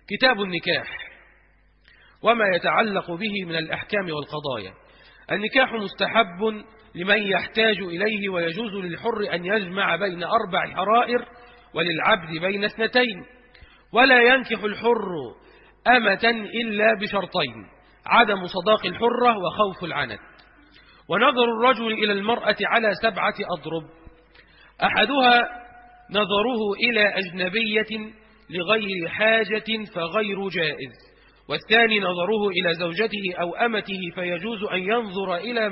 كتاب النكاح وما يتعلق به من الأحكام والقضايا. النكاح مستحب لمن يحتاج إليه، ويجوز للحر أن يجمع بين 4 حرائر وللعبد بين 2، ولا ينكح الحر أمة إلا بشرطين: عدم صداق الحرة وخوف العنت. ونظر الرجل إلى المرأة على 7 أضرب: أحدها نظره إلى أجنبية لغير حاجة فغير جائز، والثاني نظره إلى زوجته أو أمته فيجوز أن ينظر إلى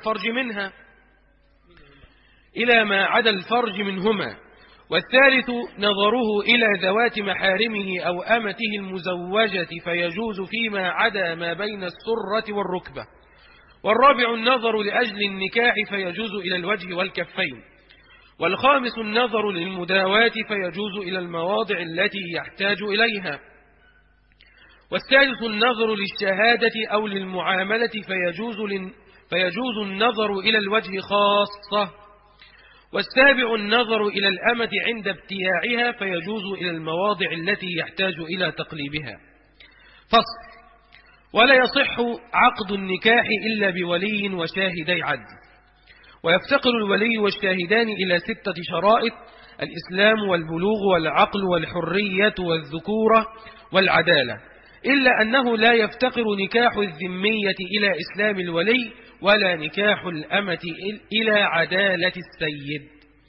ما عدا الفرج منهما، والثالث نظره إلى ذوات محارمه أو أمته المزوجة فيجوز فيما عدا ما بين السرة والركبة، والرابع النظر لأجل النكاح فيجوز إلى الوجه والكفين، والخامس النظر للمداواة فيجوز إلى المواضع التي يحتاج إليها، والثالث النظر للشهادة أو للمعاملة فيجوز النظر إلى الوجه خاصة، والسابع النظر إلى الأمة عند ابتياعها فيجوز إلى المواضع التي يحتاج إلى تقليبها. فصل: ولا يصح عقد النكاح إلا بولي وشاهدي عدل، ويفتقر الولي والشاهدان إلى 6 شرائط: الإسلام والبلوغ والعقل والحرية والذكورة والعدالة، إلا أنه لا يفتقر نكاح الذمية إلى إسلام الولي، ولا نكاح الأمة إلى عدالة السيد.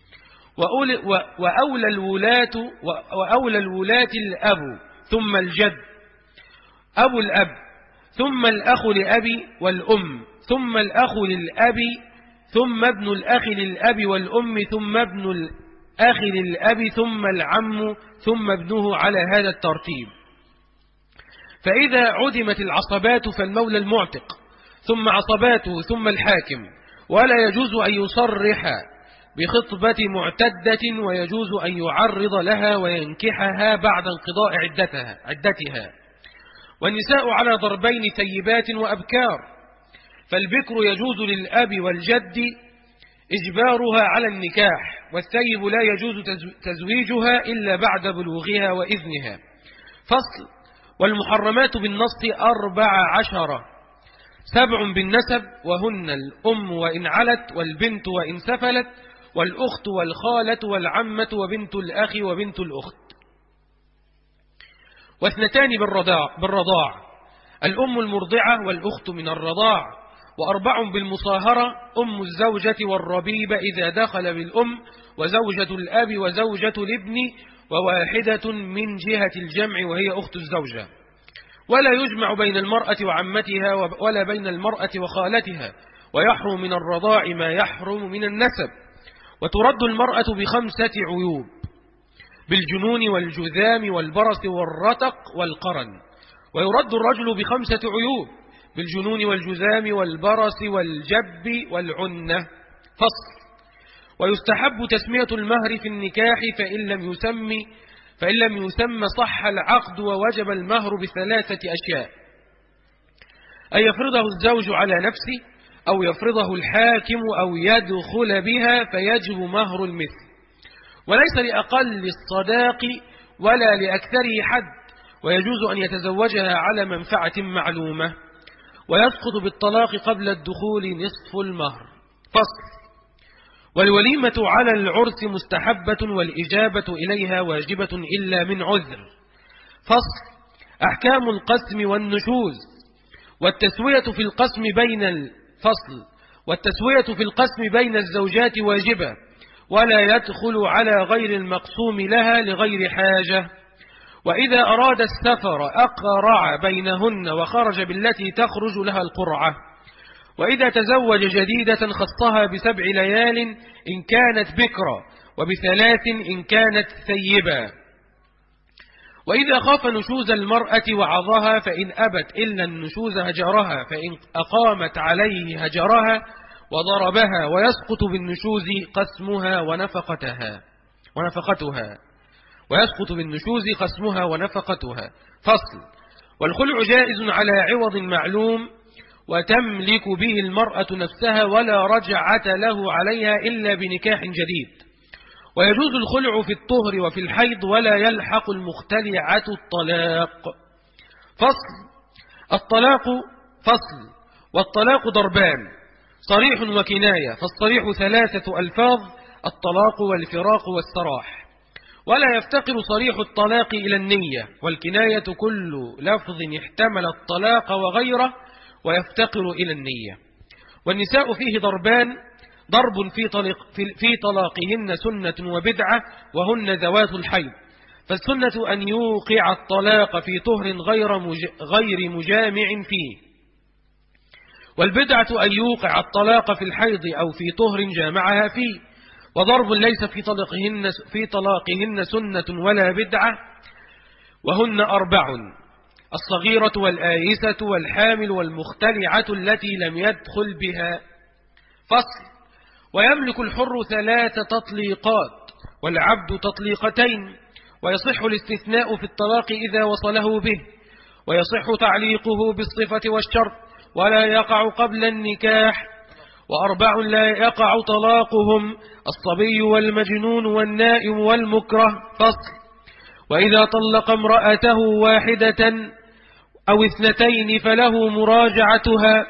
وأولى الولاة الأب ثم الجد، أبو الأب، ثم الأخ لأبي والأم، ثم الأخ للأب، ثم ابن الأخ للأب والأم، ثم ابن الأخ للأب، ثم العم، ثم ابنه، على هذا الترتيب. فإذا عدمت العصبات فالمولى المعتق، ثم عصباته، ثم الحاكم. ولا يجوز أن يصرح بخطبة معتدة، ويجوز أن يعرض لها وينكحها بعد انقضاء عدتها. والنساء على ضربين: ثيبات وأبكار. فالبكر يجوز للأب والجد إجبارها على النكاح، والثيب لا يجوز تزويجها إلا بعد بلوغها وإذنها. فصل: والمحرمات بالنص 14: 7 بالنسب، وهن الأم وإن علت، والبنت وإن سفلت، والأخت والخالة والعمة وبنت الأخ وبنت الأخت. و2 بالرضاع: الأم المرضعة والأخت من الرضاع. و4 بالمصاهرة: أم الزوجة والربيبة إذا دخل بالأم، وزوجة الأب وزوجة الابن، وواحدة من جهة الجمع وهي أخت الزوجة. ولا يجمع بين المرأة وعمتها ولا بين المرأة وخالتها، ويحرم من الرضاع ما يحرم من النسب. وترد المرأة ب5 عيوب: بالجنون والجذام والبرص والرتق والقرن. ويرد الرجل ب5 عيوب: بالجنون والجذام والبرص والجب والعنة. فصل: ويستحب تسمية المهر في النكاح، فإن لم يسمى صح العقد ووجب المهر ب3 أشياء: أن يفرضه الزوج على نفسه، أو يفرضه الحاكم، أو يدخل بها فيجب مهر المثل، وليس لأقل الصداق ولا لأكثره حد، ويجوز أن يتزوجها على منفعة معلومة، ويسقط بالطلاق قبل الدخول نصف المهر. فصل: والوليمة على العرس مستحبة، والإجابة إليها واجبة إلا من عذر. فصل: أحكام القسم والنشوز. والتسوية في القسم بين الزوجات واجبة، ولا يدخل على غير المقسوم لها لغير حاجة. وإذا أراد السفر أقرع بينهن وخرج بالتي تخرج لها القرعة. وإذا تزوج جديدة خصها ب7 ليال إن كانت بكرا، وب3 إن كانت ثيبا. وإذا خاف نشوز المرأة وعظها، فإن أبت إلا النشوز هجرها، فإن أقامت عليه هجرها وضربها، ويسقط بالنشوز قسمها ونفقتها. فصل: والخلع جائز على عوض معلوم، وتملك به المرأة نفسها، ولا رجعة له عليها إلا بنكاح جديد. ويجوز الخلع في الطهر وفي الحيض ولا يلحق المختلعة الطلاق. فصل والطلاق ضربان صريح وكناية. فالصريح 3 ألفاظ: الطلاق والفراق والسراح. ولا يفتقر صريح الطلاق إلى النية، والكناية كل لفظ احتمل الطلاق وغيره ويفتقر إلى النية. والنساء فيه ضربان: ضرب في طلاقهن سنة وبدعة، وهن ذوات الحيض. فالسنة أن يوقع الطلاق في طهر غير مجامع فيه، والبدعة أن يوقع الطلاق في الحيض أو في طهر جامعها فيه. وضرب ليس في طلاقهن سنة ولا بدعة، وهن 4: الصغيرة والآيسة والحامل والمختلعة التي لم يدخل بها. فصل. ويملك الحر 3 تطليقات والعبد تطليقتين، ويصح الاستثناء في الطلاق إذا وصله به، ويصح تعليقه بالصفة والشرط، ولا يقع قبل النكاح. 4 لا يقع طلاقهم: الصبي والمجنون والنائم والمكره. فصل. وإذا طلق امرأته واحدة أو 2 فله مراجعتها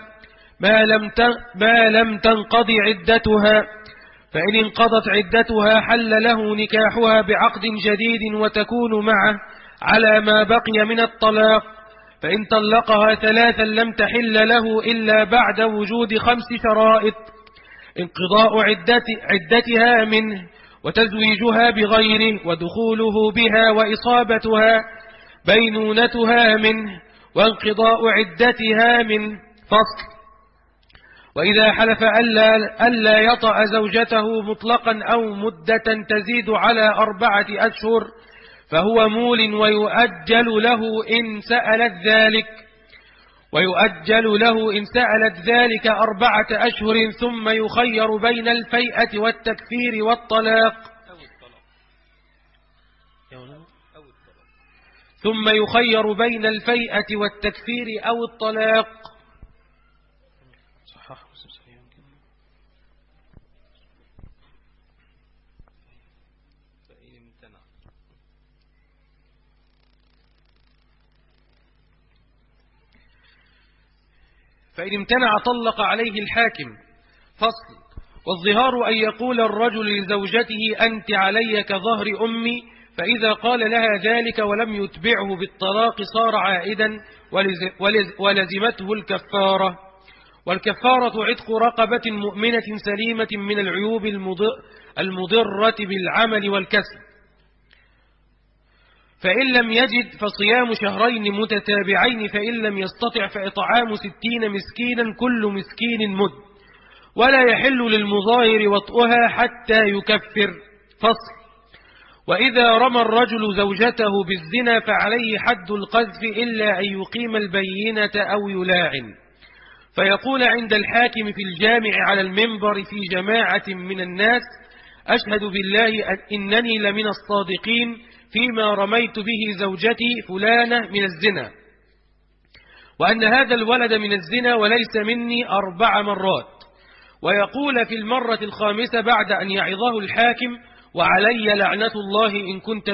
ما لم تنقض عدتها، فإن انقضت عدتها حل له نكاحها بعقد جديد وتكون معه على ما بقي من الطلاق. فإن طلقها 3 لم تحل له إلا بعد وجود 5 شرائط: انقضاء عدتها منه، وتزويجها بغيره، ودخوله بها، وإصابتها بينونتها منه، وانقضاء عدتها منه. فصل. وإذا حلف ألا يطأ زوجته مطلقا أو مدة تزيد على 4 أشهر فهو مول، ويؤجل له إن سألت ذلك 4 أشهر، ثم يخير بين الفيئة والتكفير والطلاق. أو الطلاق. فإن امتنع طلق عليه الحاكم. فصل. والظهار أن يقول الرجل لزوجته: أنت علي كظهر أمي، فإذا قال لها ذلك ولم يتبعه بالطلاق صار عائدا، ولزمته الكفارة. والكفارة عتق رقبة مؤمنة سليمة من العيوب المضرة بالعمل والكسب. فإن لم يجد فصيام 2 شهرين متتابعين، فإن لم يستطع فإطعام 60 مسكينا، كل مسكين مد. ولا يحل للمظاهر وطئها حتى يكفر. فصل. وإذا رمى الرجل زوجته بالزنا فعليه حد القذف إلا أن يقيم البينة أو يلاعن، فيقول عند الحاكم في الجامع على المنبر في جماعة من الناس: أشهد بالله إنني لمن الصادقين فيما رميت به زوجتي فلانة من الزنا، وأن هذا الولد من الزنا وليس مني 4 مرات. ويقول في المرة 5 بعد أن يعظه الحاكم: وعلي لعنة الله إن كنت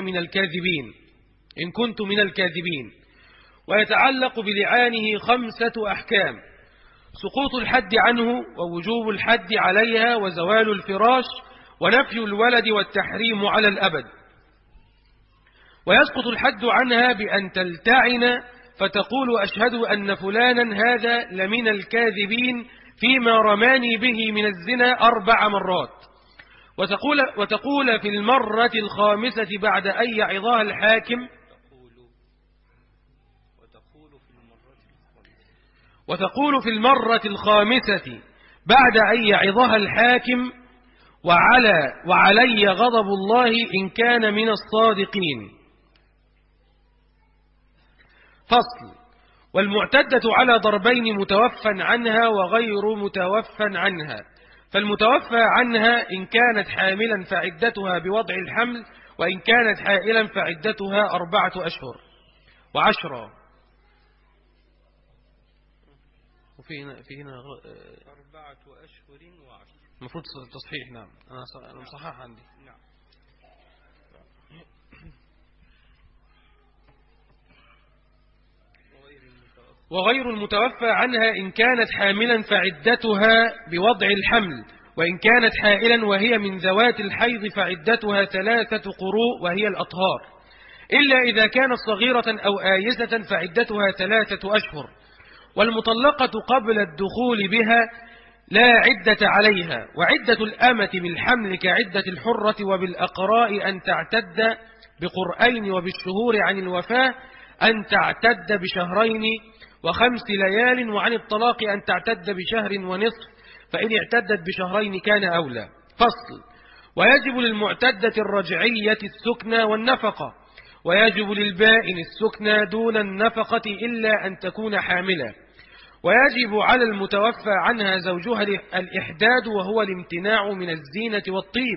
من الكاذبين. ويتعلق بلعانه 5 أحكام: سقوط الحد عنه، ووجوب الحد عليها، وزوال الفراش، ونفي الولد، والتحريم على الأبد. ويسقط الحد عنها بأن تلتعن فتقول: أشهد أن فلانا هذا لمن الكاذبين فيما رماني به من الزنا 4 مرات. وتقول في المرة 5 بعد أن يعظها الحاكم: وعلي غضب الله إن كان من الصادقين. فصل. والمعتدة على ضربين: متوفى عنها وغير متوفى عنها. فالمتوفى عنها إن كانت حاملا فعدتها بوضع الحمل، وإن كانت حائلا فعدتها 4 أشهر و10. وفي هنا 4 أشهر و10. المفروض تصحيح. نعم، أنا مصحح عندي. نعم. وغير المتوفى عنها إن كانت حاملا فعدتها بوضع الحمل، وإن كانت حائلا وهي من ذوات الحيض فعدتها 3 قروء وهي الأطهار، إلا إذا كانت صغيرة أو آيسة فعدتها 3 أشهر. والمطلقة قبل الدخول بها لا عدة عليها، وعدة الأمة بالحمل كعدة الحرة، وبالأقراء أن تعتد بقرئين، وبالشهور عن الوفاة أن تعتد بشهرين و5 ليال، وعن الطلاق أن تعتد بشهر ونصف، فإن اعتدت بشهرين كان أولى. فصل. ويجب للمعتدة الرجعية السكنى والنفقة، ويجب للبائن السكنى دون النفقة إلا أن تكون حاملة. ويجب على المتوفى عنها زوجها الإحداد وهو الامتناع من الزينة والطيب،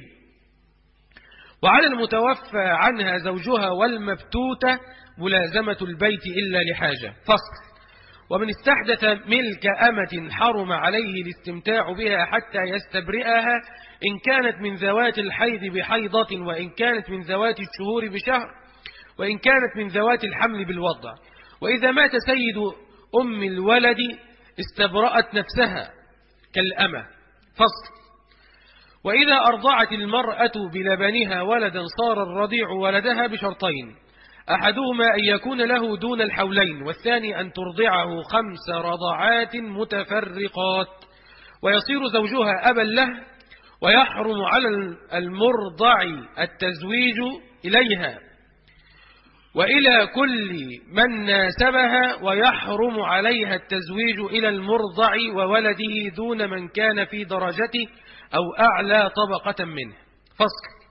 وعلى المتوفى عنها زوجها والمبتوتة ملازمة البيت إلا لحاجة. فصل. ومن استحدث ملك أمة حرم عليه الاستمتاع بها حتى يستبرئها، إن كانت من ذوات الحيض بحيضة، وإن كانت من ذوات الشهور بشهر، وإن كانت من ذوات الحمل بالوضع. وإذا مات سيد أم الولد استبرأت نفسها كالأمة. فصل. وإذا أرضعت المرأة بلبنها ولدا صار الرضيع ولدها بشرطين: أحدهما أن يكون له دون الحولين، والثاني أن ترضعه 5 رضعات متفرقات، ويصير زوجها أبا له، ويحرم على المرضع التزويج إليها وإلى كل من ناسبها، ويحرم عليها التزويج إلى المرضع وولده دون من كان في درجته أو أعلى طبقة منه. فصل.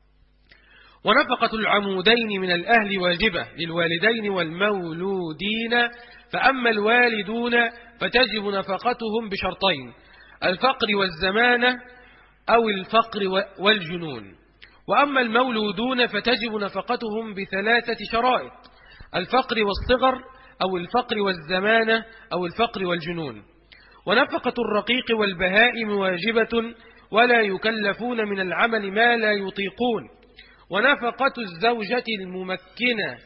ونفقة العمودين من الأهل واجبة للوالدين والمولودين، فأما الوالدون فتجب نفقتهم بشرطين: الفقر والزمانة أو الفقر والجنون. وأما المولودون فتجب نفقتهم ب3 شرائط: الفقر والصغر أو الفقر والزمانة أو الفقر والجنون. ونفقة الرقيق والبهائم واجبة ولا يكلفون من العمل ما لا يطيقون. ونفقة الزوجة الممكنة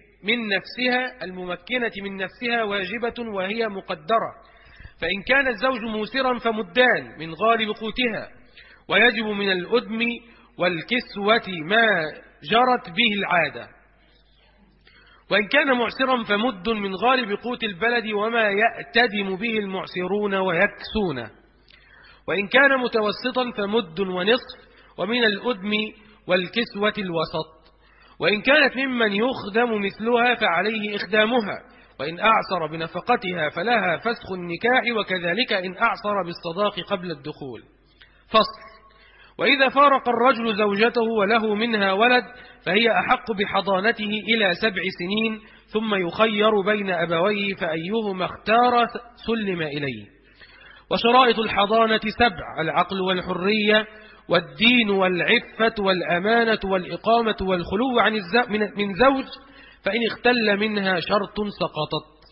من نفسها واجبة وهي مقدرة، فإن كان الزوج موسرا فمدان من غالب قوتها، ويجب من الأدم والكسوة ما جرت به العادة. وإن كان معسرا فمد من غالب قوت البلد وما يأتدم به المعسرون ويكسون. وإن كان متوسطا فمد ونصف، ومن الأدم والكسوة الوسط. وإن كانت ممن يخدم مثلها فعليه إخدامها، وإن أعصر بنفقتها فلها فسخ النكاح، وكذلك إن أعصر بالصداق قبل الدخول. فصل. وإذا فارق الرجل زوجته وله منها ولد فهي أحق بحضانته إلى 7 سنين، ثم يخير بين أبويه فأيهما اختار سلم إليه. وشرائط الحضانة 7: العقل والحرية والدين والعفة والأمانة والإقامة والخلو من زوج، فإن اختل منها شرط سقطت.